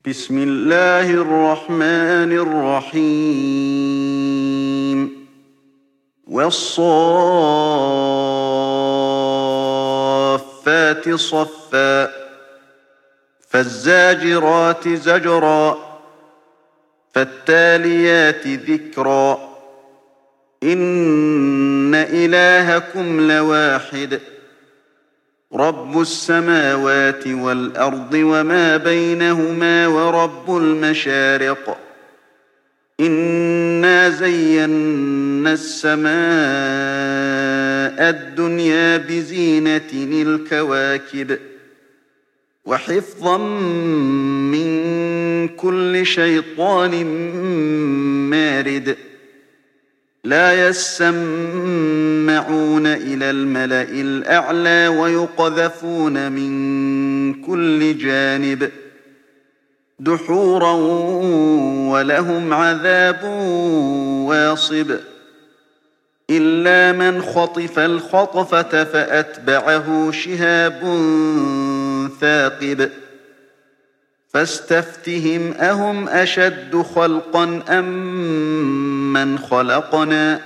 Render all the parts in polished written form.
بسم الله الرحمن الرحيم والصافات صفا فالزاجرات زجرا فالتاليات ذكرا إن إلهكم لواحد رب السماوات والأرض وما بينهما ورب المشارق إنا زينا السماء الدنيا بزينة الكواكب وحفظا من كل شيطان مارد لا يسمعون إلى الملأ الأعلى ويقذفون من كل جانب دحورا ولهم عذاب واصب إلا من خطف الخطفة فأتبعه شهاب ثاقب فاستفتهم أهم أشد خلقا أم من خلقنا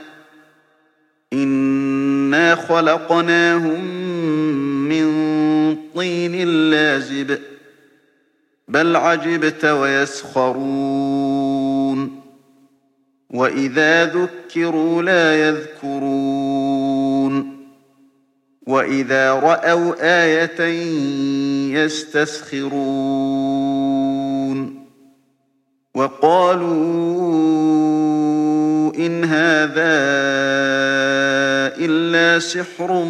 إنا خلقناهم من طين لازب بل عجبت ويسخرون وإذا ذكروا لا يذكرون وإذا رأوا آية يستسخرون وقالوا إن هذا إلا سحر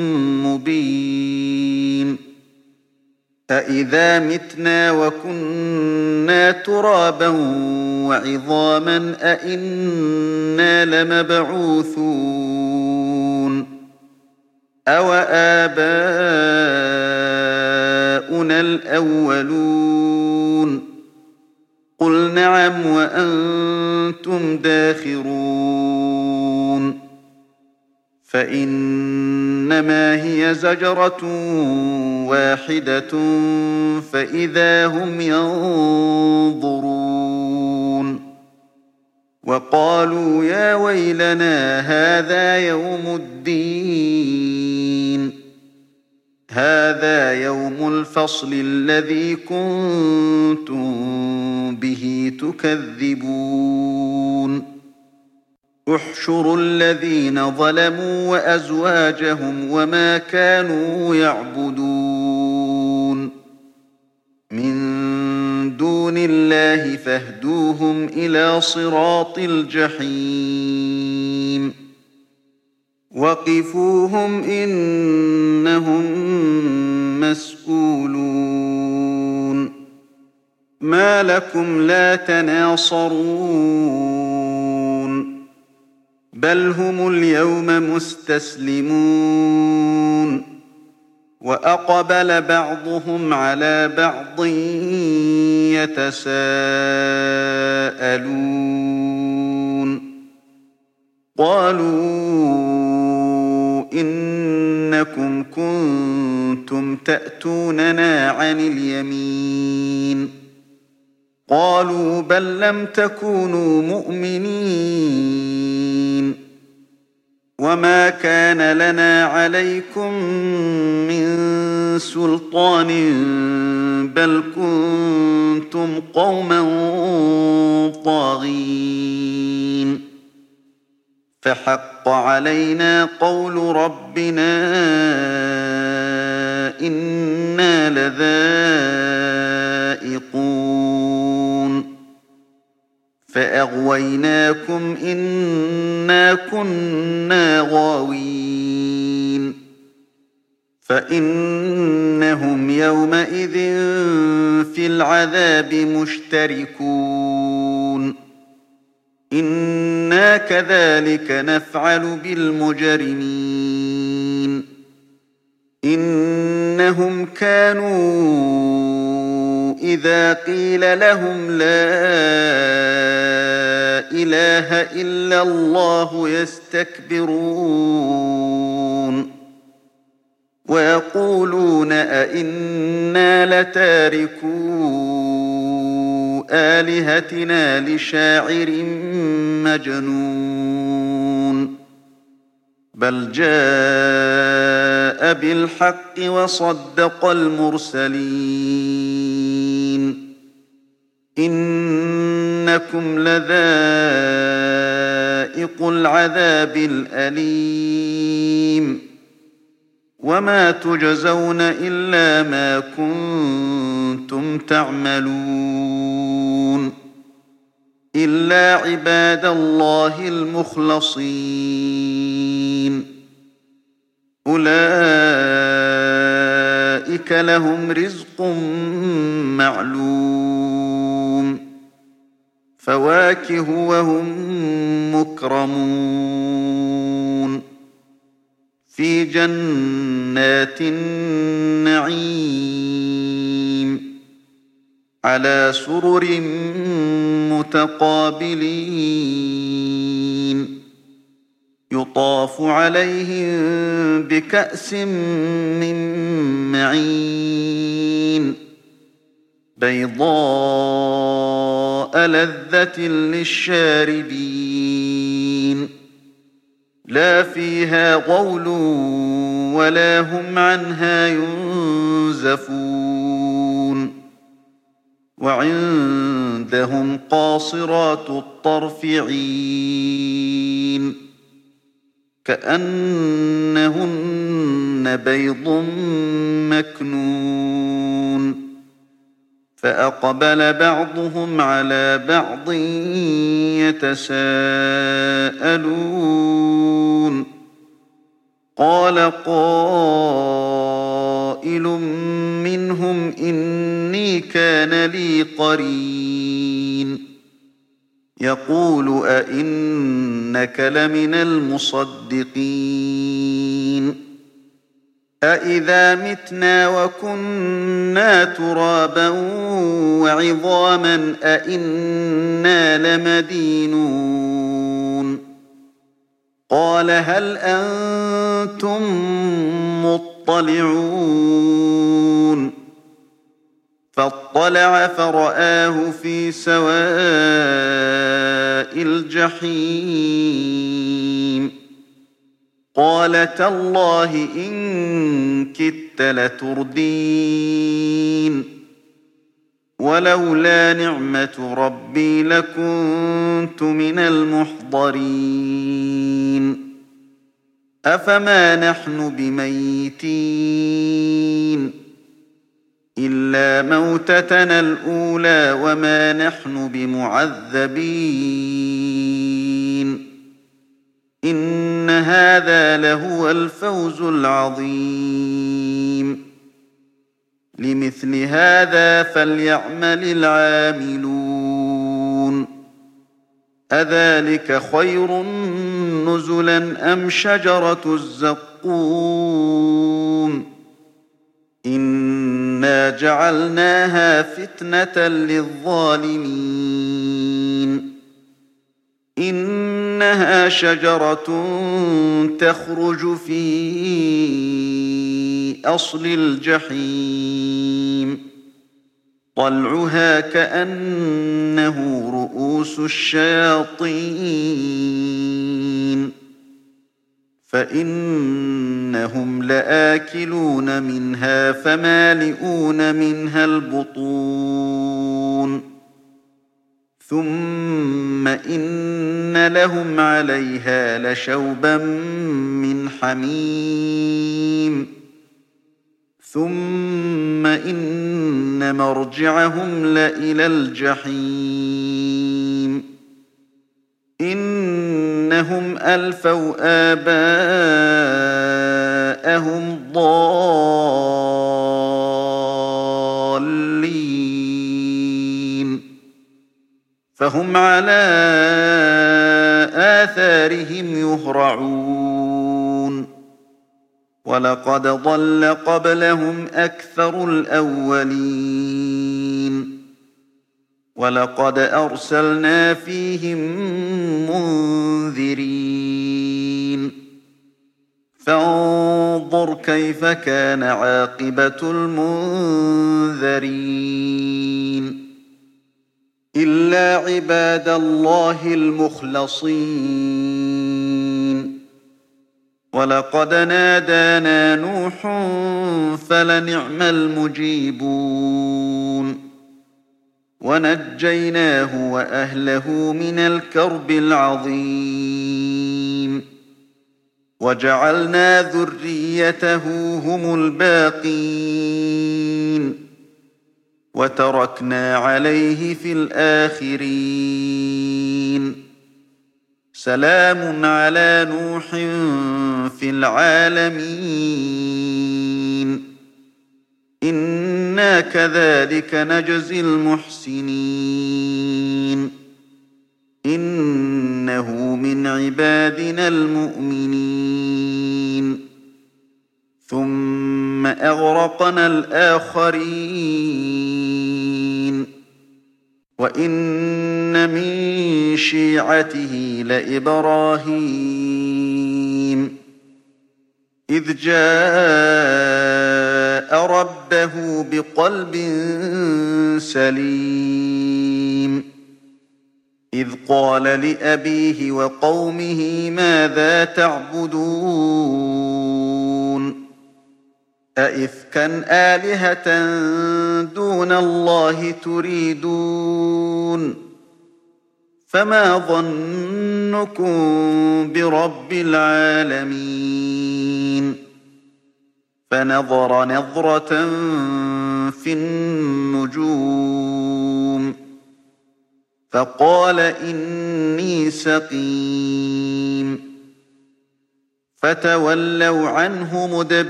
مبين أإذا متنا وكنا ترابا وعظاما أإنا لمبعوثون أوآباؤنا الأولون قل نعم وأنتم داخرون فإنما هي زجرة واحدة فإذا هم ينظرون وقالوا يا ويلنا هذا يوم الدين هذا يوم الفصل الذي كنتم به تكذبون احشروا الذين ظلموا وأزواجهم وما كانوا يعبدون من دون الله فاهدوهم إلى صراط الجحيم وقفوهم إنهم مسئولون ما لكم لا تناصرون بل هم اليوم مستسلمون وأقبل بعضهم على بعض يتساءلون قالوا إنكم كنتم تأتوننا عن اليمين قالوا بل لم تكونوا مؤمنين وما كان لنا عليكم من سلطان بل كنتم قوما طاغين فحق علينا قول ربنا إنا لذائقون فأغويناكم إنا كنا غاوين فإنهم يومئذ في العذاب مشتركون إنا كذلك نفعل بالمجرمين إنهم كانوا إذا قيل لهم لا إله إلا الله يستكبرون ويقولون أئنا لتاركو آلهتنا لشاعر مجنون بل جاء بالحق وصدق المرسلين إنكم لذائق العذاب الأليم وما تجزون إلا ما كنتم تعملون إلا عباد الله المخلصين أولئك لهم رزق معلوم فواكه وهم مكرمون في جنات النعيم على سرر متقابلين يطاف عليهم بكأس من معين بيضاء لذة للشاربين لا فيها غول ولا هم عنها ينزفون وعندهم قاصرات الطرف عين كأنهن بيض مكنون فأقبل بعضهم على بعض يتساءلون قال قائل منهم إني كان لي قرين يقول أئنك لمن المصدقين أئذا متنا وكنا ترابا وعظاما أئنا لمدينون قال هل أنتم مطلعون فاطلع فرآه في سواء الجحيم قال تالله إن كدت لتردين ولولا نعمة ربي لكنت من المحضرين أفما نحن بميتين إلا موتتنا الأولى وما نحن بمعذبين إن هذا لهو الفوز العظيم لمثل هذا فليعمل العاملون أذلك خير نزلا أم شجرة الزقوم إنا جعلناها فتنة للظالمين إنها شجرة تخرج في أصل الجحيم طلعها كأنه رؤوس الشياطين فإنهم لآكلون منها فمالئون منها البطون ثم إن لهم عليها لشوبا من حميم ثم إن مرجعهم لإلى الجحيم إنهم ألفوا آباءهم ضالين فهم على آثارهم يهرعون ولقد ضل قبلهم أكثر الأولين ولقد أرسلنا فيهم منذرين فانظر كيف كان عاقبة المنذرين إلا عباد الله المخلصين ولقد نادانا نوح فلنعم المجيبون ونجيناه وأهله من الكرب العظيم وجعلنا ذريته هم الباقين وتركنا عليه في الآخرين سلام على نوح في العالمين إنا كذلك نجزي المحسنين إنه من عبادنا المؤمنين ثم أغرقنا الآخرين وإن من شيعته لإبراهيم إذ جاء ربه بقلب سليم إذ قال لأبيه وقومه ماذا تعبدون أئفكا آلهة دون الله تريدون فما ظنكم برب العالمين فنظر نظرة في النجوم فقال إني سقيم فتولوا عنه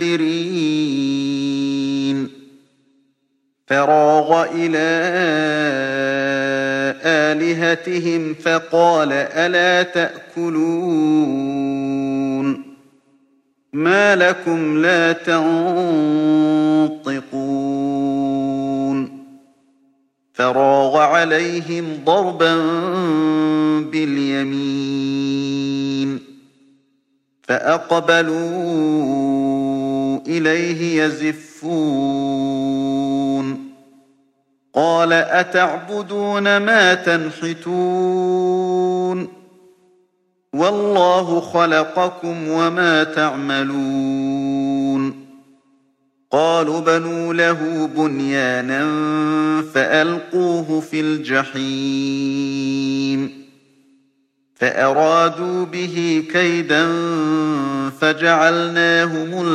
مدبرين فراغ إلى آلهتهم فقال ألا تأكلون ما لكم لا تنطقون فراغ عليهم ضربا باليمين فأقبلوا إليه يزفون قال أتعبدون ما تنحتون والله خلقكم وما تعملون قالوا بنوا له بنيانا فألقوه في الجحيم فأرادوا به كيدا فجعلناهم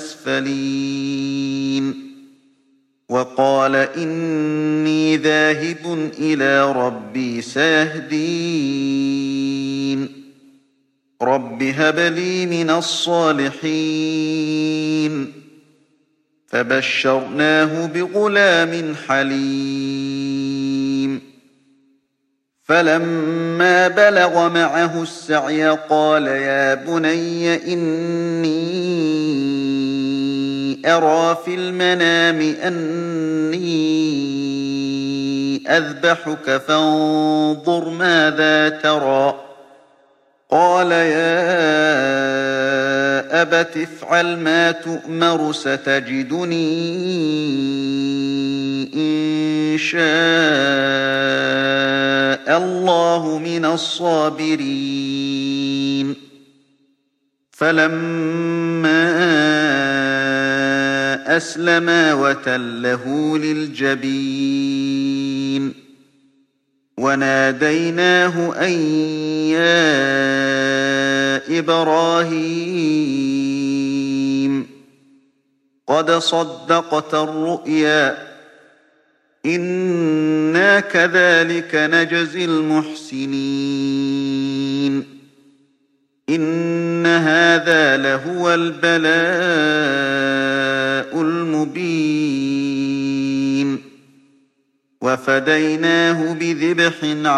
الأسفلين وقال إني ذاهب إلى ربي سيهدين رب هب لي من الصالحين فبشرناه بغلام حليم فلما بلغ معه السعي قال يا بني إني أرى في المنام أني أذبحك فانظر ماذا ترى قال يا أبت افعل ما تؤمر ستجدني إن شاء الله من الصابرين فلما أسلما وتله للجبين وناديناه أن يا إبراهيم قد صدقت الرؤيا إنا كذلك نجزي المحسنين إن هذا لهو البلاء المبين وفديناه بذبح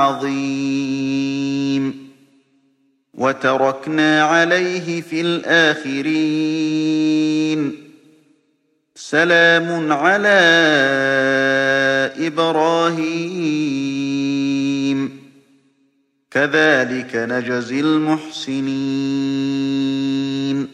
عظيم وتركنا عليه في الآخرين سلام على إبراهيم كذلك نجزي المحسنين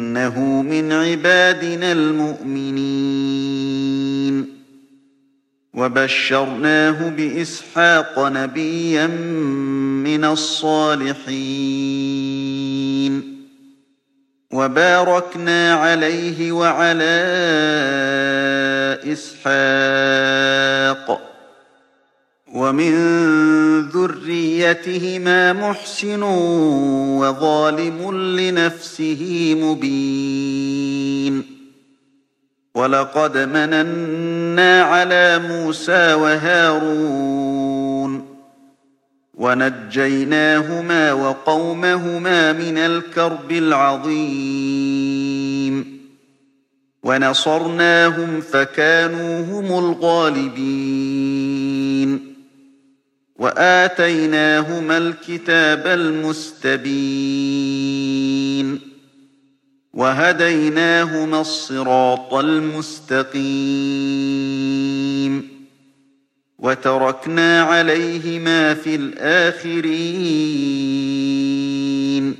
إنه من عبادنا المؤمنين وبشرناه بإسحاق نبيا من الصالحين وباركنا عليه وعلى إسحاق ومن ذريتهما محسن وظالم لنفسه مبين ولقد مننا على موسى وهارون ونجيناهما وقومهما من الكرب العظيم ونصرناهم فكانوا هم الغالبين وآتيناهما الكتاب المستبين وهديناهما الصراط المستقيم وتركنا عليهما في الآخرين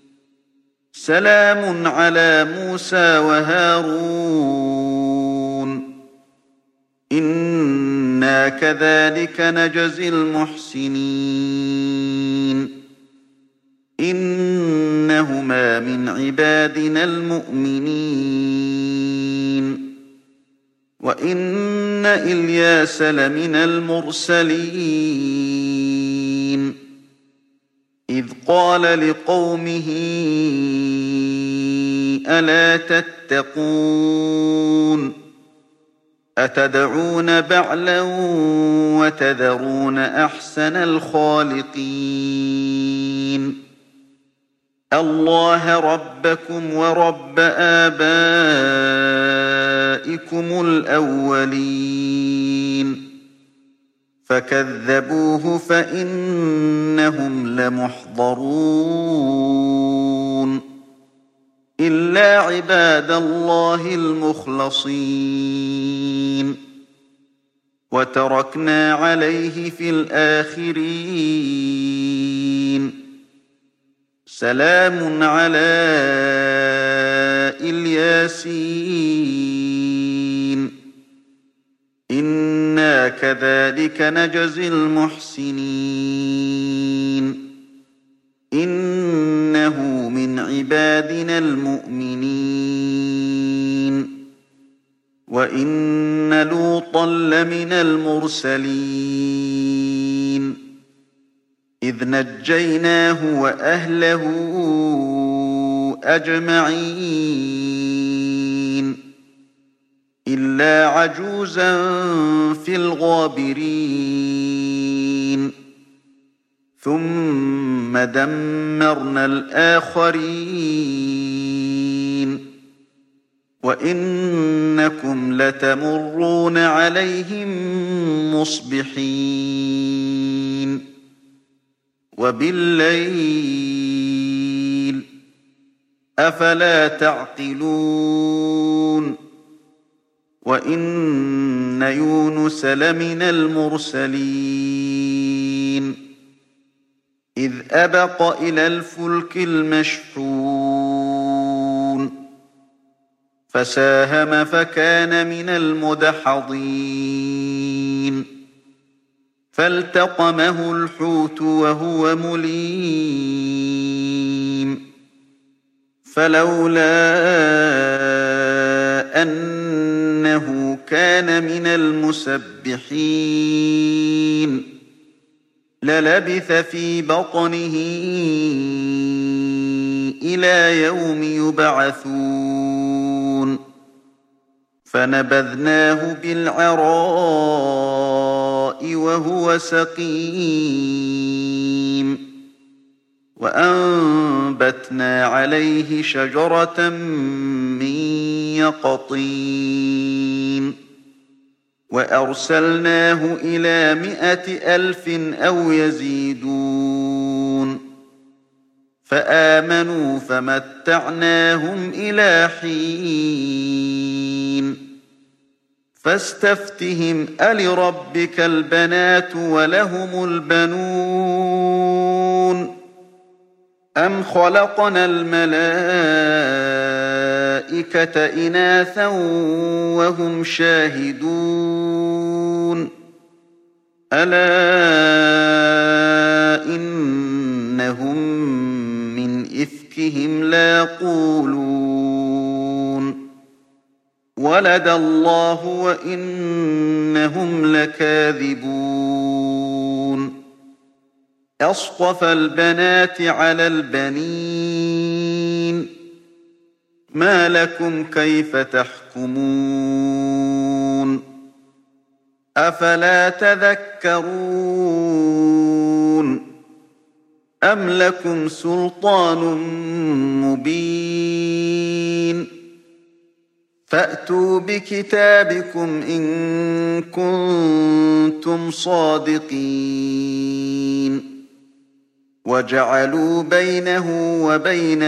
سلام على موسى وهارون إنا كذلك نجزي المحسنين إنهما من عبادنا المؤمنين وإن إلياس لمن المرسلين إذ قال لقومه ألا تتقون أتدعون بعلا وتذرون أحسن الخالقين الله ربكم ورب آبائكم الأولين فكذبوه فإنهم لمحضرون إلا عباد الله المخلصين وتركنا عليه في الآخرين سلام على الياسين إنا كذلك نجزي المحسنين إنه من عبادنا المؤمنين وإن لوطا لمن المرسلين إذ نجيناه وأهله أجمعين إلا عجوزا في الغابرين ثم دمرنا الآخرين وإنكم لتمرون عليهم مصبحين وبالليل أفلا تعقلون وإن يونس لمن المرسلين إذ أبق إلى الفلك المشحون فساهم فكان من المدحضين فالتقمه الحوت وهو مليم فلولا أنه كان من المسبحين للبث في بطنه إلى يوم يبعثون فنبذناه بالعراء وهو سقيم وأنبتنا عليه شجرة من يقطين وأرسلناه إلى 100,000 أو يزيدون فآمنوا فمتعناهم إلى حين فاستفتهم ألربك البنات ولهم البنون أم خلقنا الملائكة إناثا وهم شاهدون ألا إنهم من إفكهم ليقولون ولد الله وإنهم لكاذبون أصطفى البنات على البنين ما لكم كيف تحكمون أفلا تذكرون أم لكم سلطان مبين فأتوا بكتابكم إن كنتم صادقين وجعلوا بينه وبين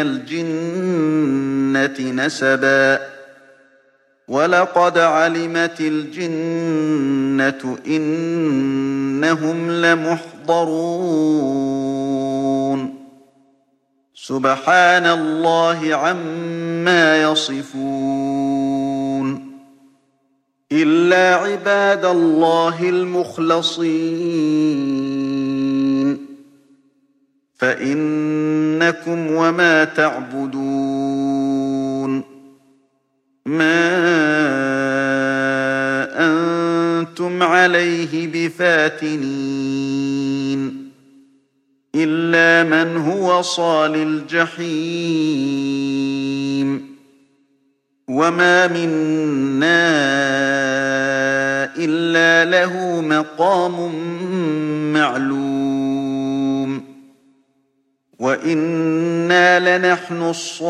الجنة نسبا ولقد علمت الجنة إنهم لمحضرون سبحان الله عما يصفون إلا عباد الله المخلصين فإنكم وما تعبدون ما أنتم عليه بفاتنين إلا من هو صال الجحيم وما منا إلا له مقام معلوم وإنا لنحن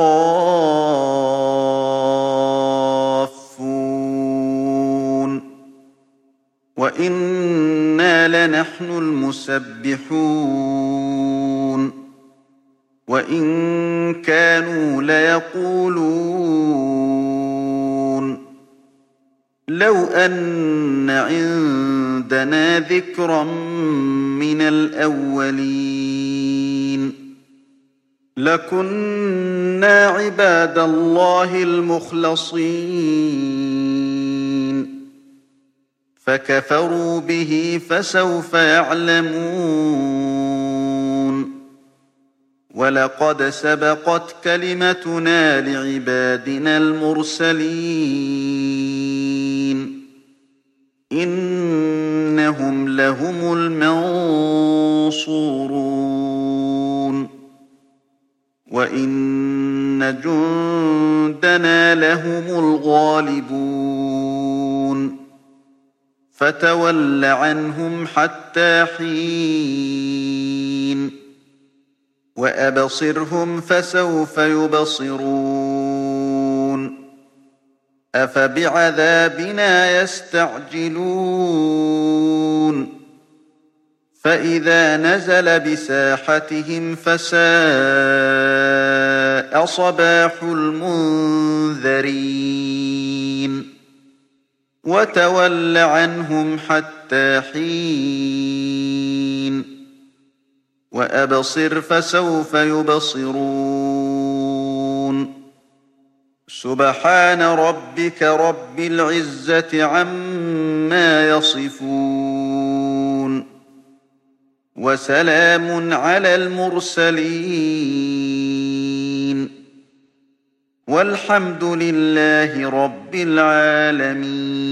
الصافون وإنا لنحن المسبحون وإن كانوا ليقولون لو أن عندنا ذكرا من الأولين لكنا عباد الله المخلصين فكفروا به فسوف يعلمون ولقد سبقت كلمتنا لعبادنا المرسلين إنهم لهم المنصورون وإن جندنا لهم الغالبون فتول عنهم حتى حين وأبصرهم فسوف يبصرون أفبعذابنا يستعجلون فإذا نزل بساحتهم فساء صباح المنذرين وتول عنهم حتى حين وأبصر فسوف يبصرون سبحان ربك رب العزة عما يصفون وسلام على المرسلين والحمد لله رب العالمين